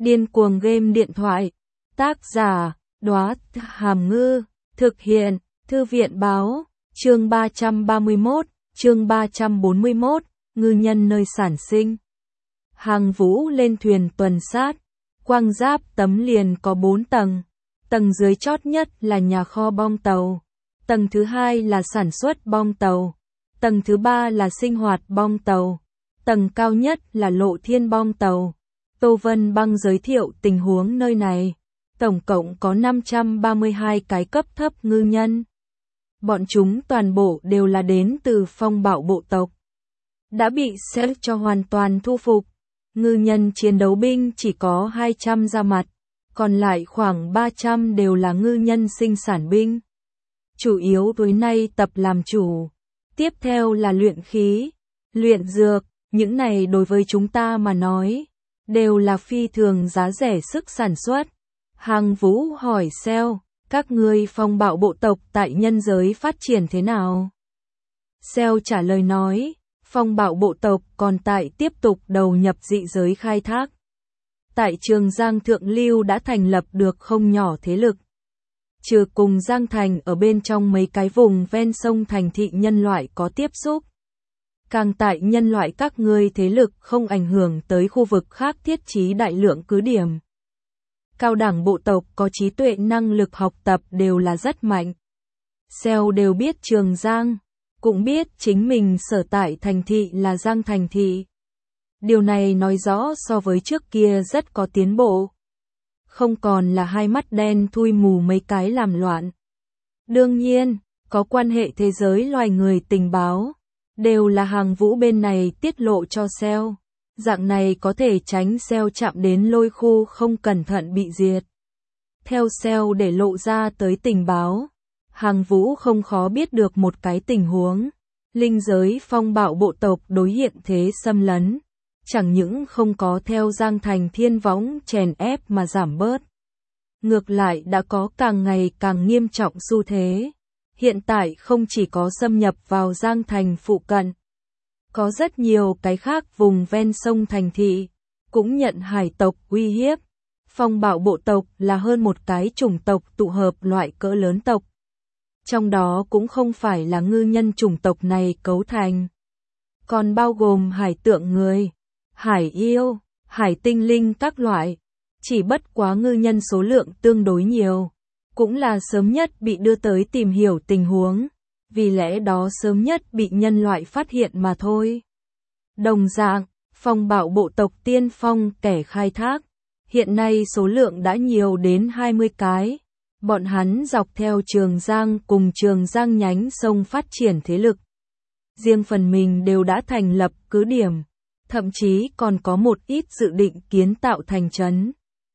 Điên cuồng game điện thoại. Tác giả, Đóa Hàm Ngư. Thực hiện, Thư viện báo. Chương 331, chương 341, ngư nhân nơi sản sinh. Hàng Vũ lên thuyền tuần sát. Quang Giáp tấm liền có 4 tầng. Tầng dưới chót nhất là nhà kho bong tàu. Tầng thứ 2 là sản xuất bong tàu. Tầng thứ 3 là sinh hoạt bong tàu. Tầng cao nhất là lộ thiên bong tàu. Tô Vân Băng giới thiệu tình huống nơi này. Tổng cộng có 532 cái cấp thấp ngư nhân. Bọn chúng toàn bộ đều là đến từ phong bạo bộ tộc. Đã bị Sel cho hoàn toàn thu phục. Ngư nhân chiến đấu binh chỉ có 200 ra mặt, còn lại khoảng 300 đều là ngư nhân sinh sản binh. Chủ yếu tối nay tập làm chủ. Tiếp theo là luyện khí, luyện dược, những này đối với chúng ta mà nói, đều là phi thường giá rẻ sức sản xuất. Hàng Vũ hỏi Sel, các ngươi phong bạo bộ tộc tại nhân giới phát triển thế nào? Sel trả lời nói, phong bạo bộ tộc còn tại tiếp tục đầu nhập dị giới khai thác. Tại Trường Giang Thượng Lưu đã thành lập được không nhỏ thế lực. Trừ cùng Giang Thành ở bên trong mấy cái vùng ven sông thành thị nhân loại có tiếp xúc. Càng tại nhân loại các ngươi thế lực không ảnh hưởng tới khu vực khác thiết trí đại lượng cứ điểm. Cao đẳng bộ tộc có trí tuệ năng lực học tập đều là rất mạnh. Sel đều biết Trường Giang, cũng biết chính mình sở tại thành thị là Giang Thành thị. Điều này nói rõ so với trước kia rất có tiến bộ. Không còn là hai mắt đen thui mù mấy cái làm loạn. Đương nhiên, có quan hệ thế giới loài người tình báo, đều là Hàng Vũ bên này tiết lộ cho Sel. Dạng này có thể tránh Sel chạm đến lôi khu không cẩn thận bị diệt. Theo Sel để lộ ra tới tình báo, Hàng Vũ không khó biết được một cái tình huống. Linh giới phong bạo bộ tộc đối hiện thế xâm lấn. Chẳng những không có theo Giang Thành thiên võng chèn ép mà giảm bớt. Ngược lại đã có càng ngày càng nghiêm trọng xu thế. Hiện tại không chỉ có xâm nhập vào Giang Thành phụ cận. Có rất nhiều cái khác vùng ven sông thành thị, cũng nhận hải tộc uy hiếp. Phong bạo bộ tộc là hơn một cái chủng tộc tụ hợp loại cỡ lớn tộc. Trong đó cũng không phải là ngư nhân chủng tộc này cấu thành. Còn bao gồm hải tượng người, hải yêu, hải tinh linh các loại. Chỉ bất quá ngư nhân số lượng tương đối nhiều. Cũng là sớm nhất bị đưa tới tìm hiểu tình huống. Vì lẽ đó sớm nhất bị nhân loại phát hiện mà thôi. Đồng dạng, phong bạo bộ tộc tiên phong kẻ khai thác. Hiện nay số lượng đã nhiều đến 20 cái. Bọn hắn dọc theo Trường Giang cùng Trường Giang nhánh sông phát triển thế lực. Riêng phần mình đều đã thành lập cứ điểm. Thậm chí còn có một ít dự định kiến tạo thành trấn.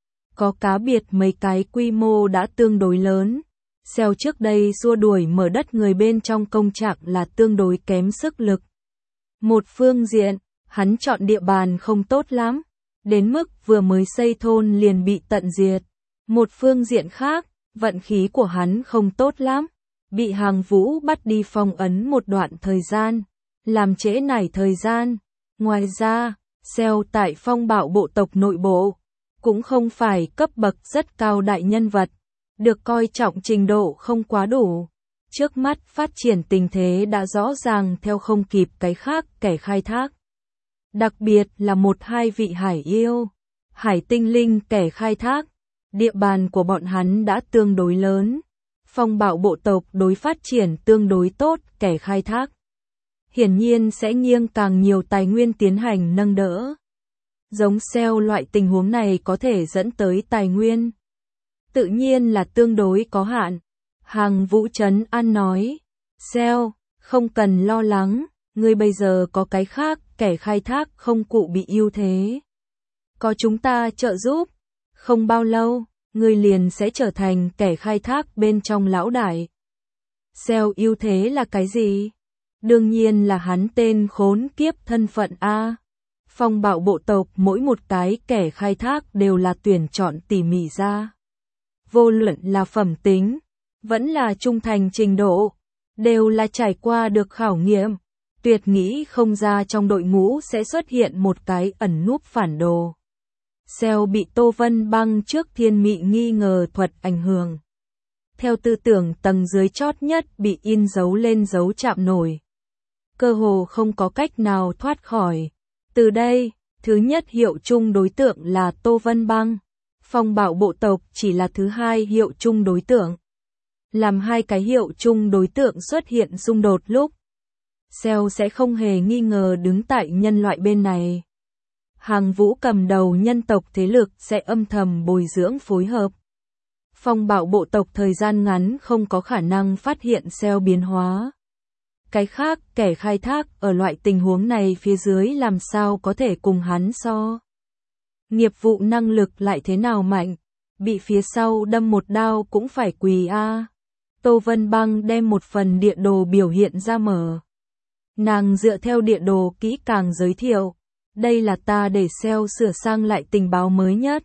Có cá biệt mấy cái quy mô đã tương đối lớn. Sel trước đây xua đuổi mở đất người bên trong công trạng là tương đối kém sức lực. Một phương diện, hắn chọn địa bàn không tốt lắm, đến mức vừa mới xây thôn liền bị tận diệt. Một phương diện khác, vận khí của hắn không tốt lắm, bị Hàng Vũ bắt đi phong ấn một đoạn thời gian, làm trễ nải thời gian. Ngoài ra, Sel tại phong bạo bộ tộc nội bộ, cũng không phải cấp bậc rất cao đại nhân vật. Được coi trọng trình độ không quá đủ. Trước mắt phát triển tình thế đã rõ ràng theo không kịp cái khác kẻ khai thác. Đặc biệt là một hai vị hải yêu, hải tinh linh kẻ khai thác. Địa bàn của bọn hắn đã tương đối lớn. Phong bạo bộ tộc đối phát triển tương đối tốt kẻ khai thác. Hiển nhiên sẽ nghiêng càng nhiều tài nguyên tiến hành nâng đỡ. Giống Sel loại tình huống này có thể dẫn tới tài nguyên. Tự nhiên là tương đối có hạn. Hàng Vũ trấn an nói, Sel, không cần lo lắng, ngươi bây giờ có cái khác, kẻ khai thác không cụ bị ưu thế. Có chúng ta trợ giúp, không bao lâu, ngươi liền sẽ trở thành kẻ khai thác bên trong lão đại. Sel ưu thế là cái gì? Đương nhiên là hắn tên khốn kiếp thân phận A. Phong bạo bộ tộc mỗi một cái kẻ khai thác đều là tuyển chọn tỉ mỉ ra. Vô luận là phẩm tính, vẫn là trung thành trình độ, đều là trải qua được khảo nghiệm. Tuyệt nghĩ không ra trong đội ngũ sẽ xuất hiện một cái ẩn núp phản đồ. Seo bị Tô Vân Băng trước thiên mị nghi ngờ thuật ảnh hưởng. Theo tư tưởng tầng dưới chót nhất bị in dấu lên dấu chạm nổi. Cơ hồ không có cách nào thoát khỏi. Từ đây, thứ nhất hiệu chung đối tượng là Tô Vân Băng. Phong bạo bộ tộc chỉ là thứ hai hiệu chung đối tượng. Làm hai cái hiệu chung đối tượng xuất hiện xung đột lúc. Seo sẽ không hề nghi ngờ đứng tại nhân loại bên này. Hàng Vũ cầm đầu nhân tộc thế lực sẽ âm thầm bồi dưỡng phối hợp. Phong bạo bộ tộc thời gian ngắn không có khả năng phát hiện Seo biến hóa. Cái khác, kẻ khai thác ở loại tình huống này phía dưới làm sao có thể cùng hắn so. Nghiệp vụ năng lực lại thế nào mạnh, bị phía sau đâm một đao cũng phải quỳ a. Tô Vân Băng đem một phần địa đồ biểu hiện ra mở. Nàng dựa theo địa đồ kỹ càng giới thiệu. Đây là ta để Seo sửa sang lại tình báo mới nhất.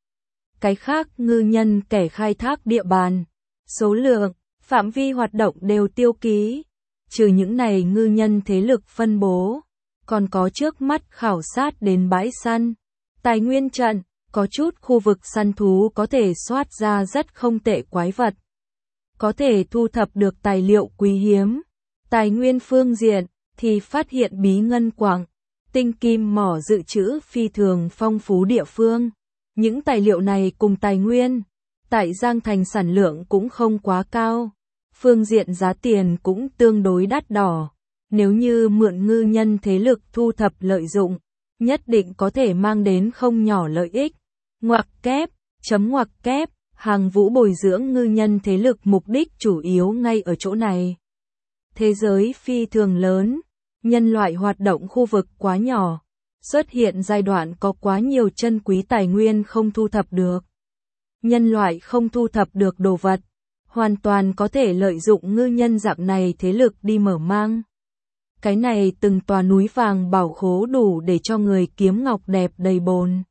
Cái khác ngư nhân kẻ khai thác địa bàn, số lượng, phạm vi hoạt động đều tiêu ký. Trừ những này ngư nhân thế lực phân bố, còn có trước mắt khảo sát đến bãi săn, tài nguyên trận, có chút khu vực săn thú có thể soát ra rất không tệ quái vật. Có thể thu thập được tài liệu quý hiếm. Tài nguyên phương diện thì phát hiện bí ngân quặng, tinh kim mỏ dự trữ phi thường phong phú địa phương. Những tài liệu này cùng tài nguyên tại Giang Thành sản lượng cũng không quá cao. Phương diện giá tiền cũng tương đối đắt đỏ. Nếu như mượn ngư nhân thế lực thu thập lợi dụng, nhất định có thể mang đến không nhỏ lợi ích. Ngoặc kép, ngoặc kép, Hàng Vũ bồi dưỡng ngư nhân thế lực mục đích chủ yếu ngay ở chỗ này. Thế giới phi thường lớn, nhân loại hoạt động khu vực quá nhỏ, xuất hiện giai đoạn có quá nhiều chân quý tài nguyên không thu thập được. Nhân loại không thu thập được đồ vật, hoàn toàn có thể lợi dụng ngư nhân dạng này thế lực đi mở mang. Cái này từng tòa núi vàng bảo khố đủ để cho người kiếm ngọc đẹp đầy bồn.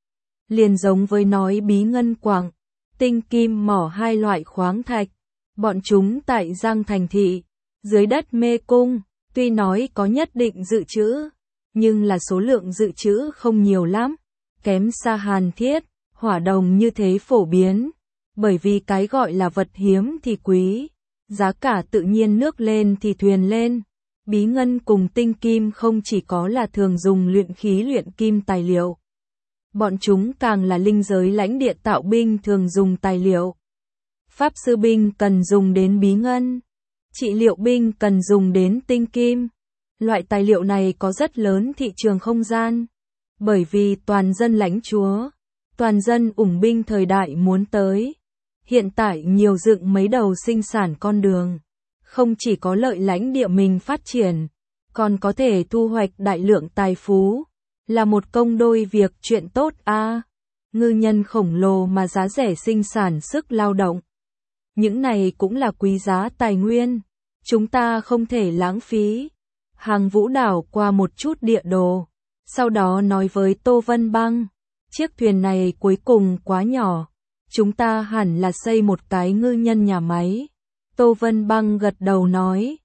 Liền giống với nói bí ngân quặng, tinh kim mỏ hai loại khoáng thạch, bọn chúng tại Giang Thành thị, dưới đất mê cung, tuy nói có nhất định dự trữ, nhưng là số lượng dự trữ không nhiều lắm, kém xa hàn thiết, hỏa đồng như thế phổ biến, bởi vì cái gọi là vật hiếm thì quý, giá cả tự nhiên nước lên thì thuyền lên. Bí ngân cùng tinh kim không chỉ có là thường dùng luyện khí luyện kim tài liệu. Bọn chúng càng là linh giới lãnh địa tạo binh thường dùng tài liệu. Pháp sư binh cần dùng đến bí ngân. Trị liệu binh cần dùng đến tinh kim. Loại tài liệu này có rất lớn thị trường không gian. Bởi vì toàn dân lãnh chúa, toàn dân ủng binh thời đại muốn tới. Hiện tại nhiều dựng mấy đầu sinh sản con đường. Không chỉ có lợi lãnh địa mình phát triển, còn có thể thu hoạch đại lượng tài phú, là một công đôi việc chuyện tốt a. Ngư nhân khổng lồ mà giá rẻ sinh sản sức lao động. Những này cũng là quý giá tài nguyên, chúng ta không thể lãng phí. Hàng Vũ đảo qua một chút địa đồ, sau đó nói với Tô Vân Băng, chiếc thuyền này cuối cùng quá nhỏ, chúng ta hẳn là xây một cái ngư nhân nhà máy. Tô Vân Băng gật đầu nói,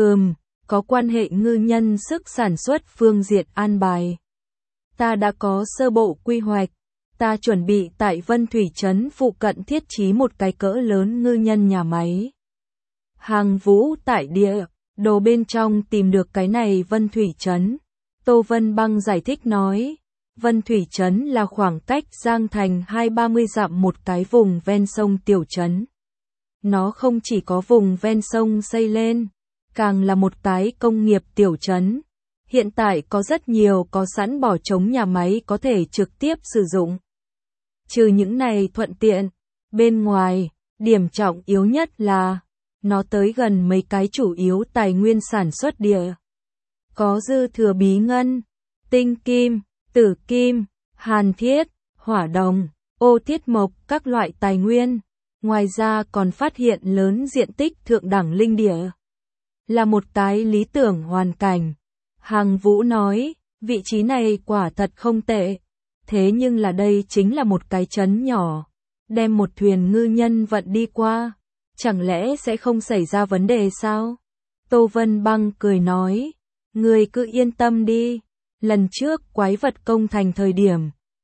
có quan hệ ngư nhân sức sản xuất phương diện an bài. Ta đã có sơ bộ quy hoạch, ta chuẩn bị tại Vân Thủy Trấn phụ cận thiết trí một cái cỡ lớn ngư nhân nhà máy. Hàng Vũ tại địa đồ bên trong tìm được cái này Vân Thủy Trấn. Tô Vân Băng giải thích nói, Vân Thủy Trấn là khoảng cách Giang Thành 20-30 dặm một cái vùng ven sông tiểu trấn. Nó không chỉ có vùng ven sông xây lên, càng là một cái công nghiệp tiểu trấn. Hiện tại có rất nhiều có sẵn bỏ trống nhà máy có thể trực tiếp sử dụng. Trừ những này thuận tiện, bên ngoài, điểm trọng yếu nhất là, nó tới gần mấy cái chủ yếu tài nguyên sản xuất địa. Có dư thừa bí ngân, tinh kim, tử kim, hàn thiết, hỏa đồng, ô thiết mộc các loại tài nguyên. Ngoài ra còn phát hiện lớn diện tích thượng đẳng linh địa. Là một cái lý tưởng hoàn cảnh. Hàng Vũ nói, vị trí này quả thật không tệ. Thế nhưng là đây chính là một cái trấn nhỏ. Đem một thuyền ngư nhân vận đi qua. Chẳng lẽ sẽ không xảy ra vấn đề sao? Tô Vân Băng cười nói, người cứ yên tâm đi. Lần trước quái vật công thành thời điểm,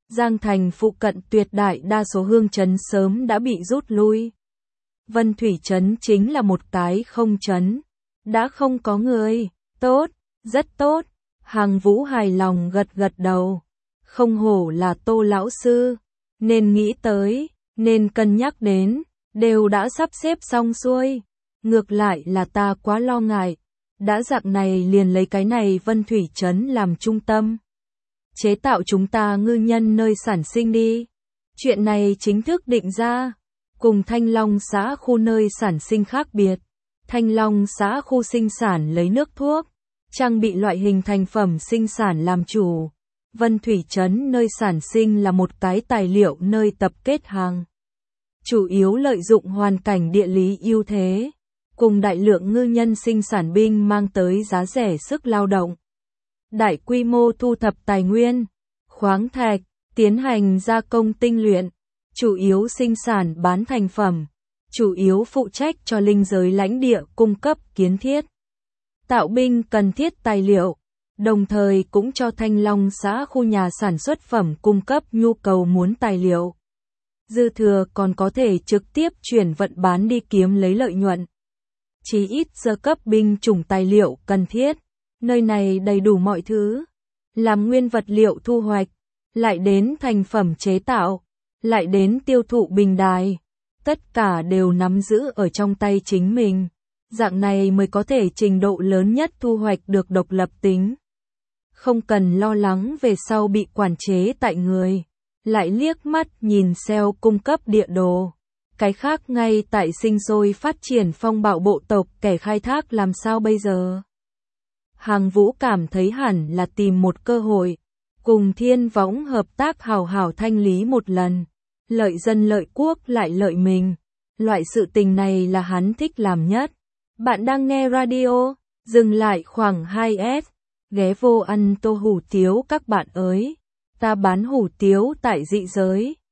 Giang Thành phụ cận tuyệt đại đa số hương trấn sớm đã bị rút lui. Vân Thủy trấn chính là một cái không trấn, đã không có người. Tốt, rất tốt. Hàng Vũ hài lòng gật gật đầu. Không hổ là Tô lão sư, nên nghĩ tới, nên cân nhắc đến, đều đã sắp xếp xong xuôi. Ngược lại là ta quá lo ngại, đã dạng này liền lấy cái này Vân Thủy trấn làm trung tâm. Chế tạo chúng ta ngư nhân nơi sản sinh đi. Chuyện này chính thức định ra, cùng Thanh Long xã khu nơi sản sinh khác biệt. Thanh Long xã khu sinh sản lấy nước thuốc, trang bị loại hình thành phẩm sinh sản làm chủ. Vân Thủy trấn nơi sản sinh là một cái tài liệu nơi tập kết hàng. Chủ yếu lợi dụng hoàn cảnh địa lý ưu thế, cùng đại lượng ngư nhân sinh sản binh mang tới giá rẻ sức lao động. Đại quy mô thu thập tài nguyên, khoáng thạch, tiến hành gia công tinh luyện, chủ yếu sinh sản bán thành phẩm, chủ yếu phụ trách cho linh giới lãnh địa cung cấp kiến thiết. Tạo binh cần thiết tài liệu, đồng thời cũng cho Thanh Long xã khu nhà sản xuất phẩm cung cấp nhu cầu muốn tài liệu. Dư thừa còn có thể trực tiếp chuyển vận bán đi kiếm lấy lợi nhuận. Chí ít sơ cấp binh chủng tài liệu cần thiết, nơi này đầy đủ mọi thứ, làm nguyên vật liệu thu hoạch, lại đến thành phẩm chế tạo, lại đến tiêu thụ bình đài, tất cả đều nắm giữ ở trong tay chính mình. Dạng này mới có thể trình độ lớn nhất thu hoạch được độc lập tính. Không cần lo lắng về sau bị quản chế tại người. Lại liếc mắt nhìn SEO cung cấp địa đồ. Cái khác ngay tại sinh sôi phát triển phong bạo bộ tộc kẻ khai thác làm sao bây giờ? Hàng Vũ cảm thấy hẳn là tìm một cơ hội, cùng Thiên Võng hợp tác hào hào thanh lý một lần. Lợi dân lợi quốc lại lợi mình. Loại sự tình này là hắn thích làm nhất. Bạn đang nghe radio, dừng lại khoảng 2S, ghé vô ăn tô hủ tiếu các bạn ơi. Ta bán hủ tiếu tại dị giới.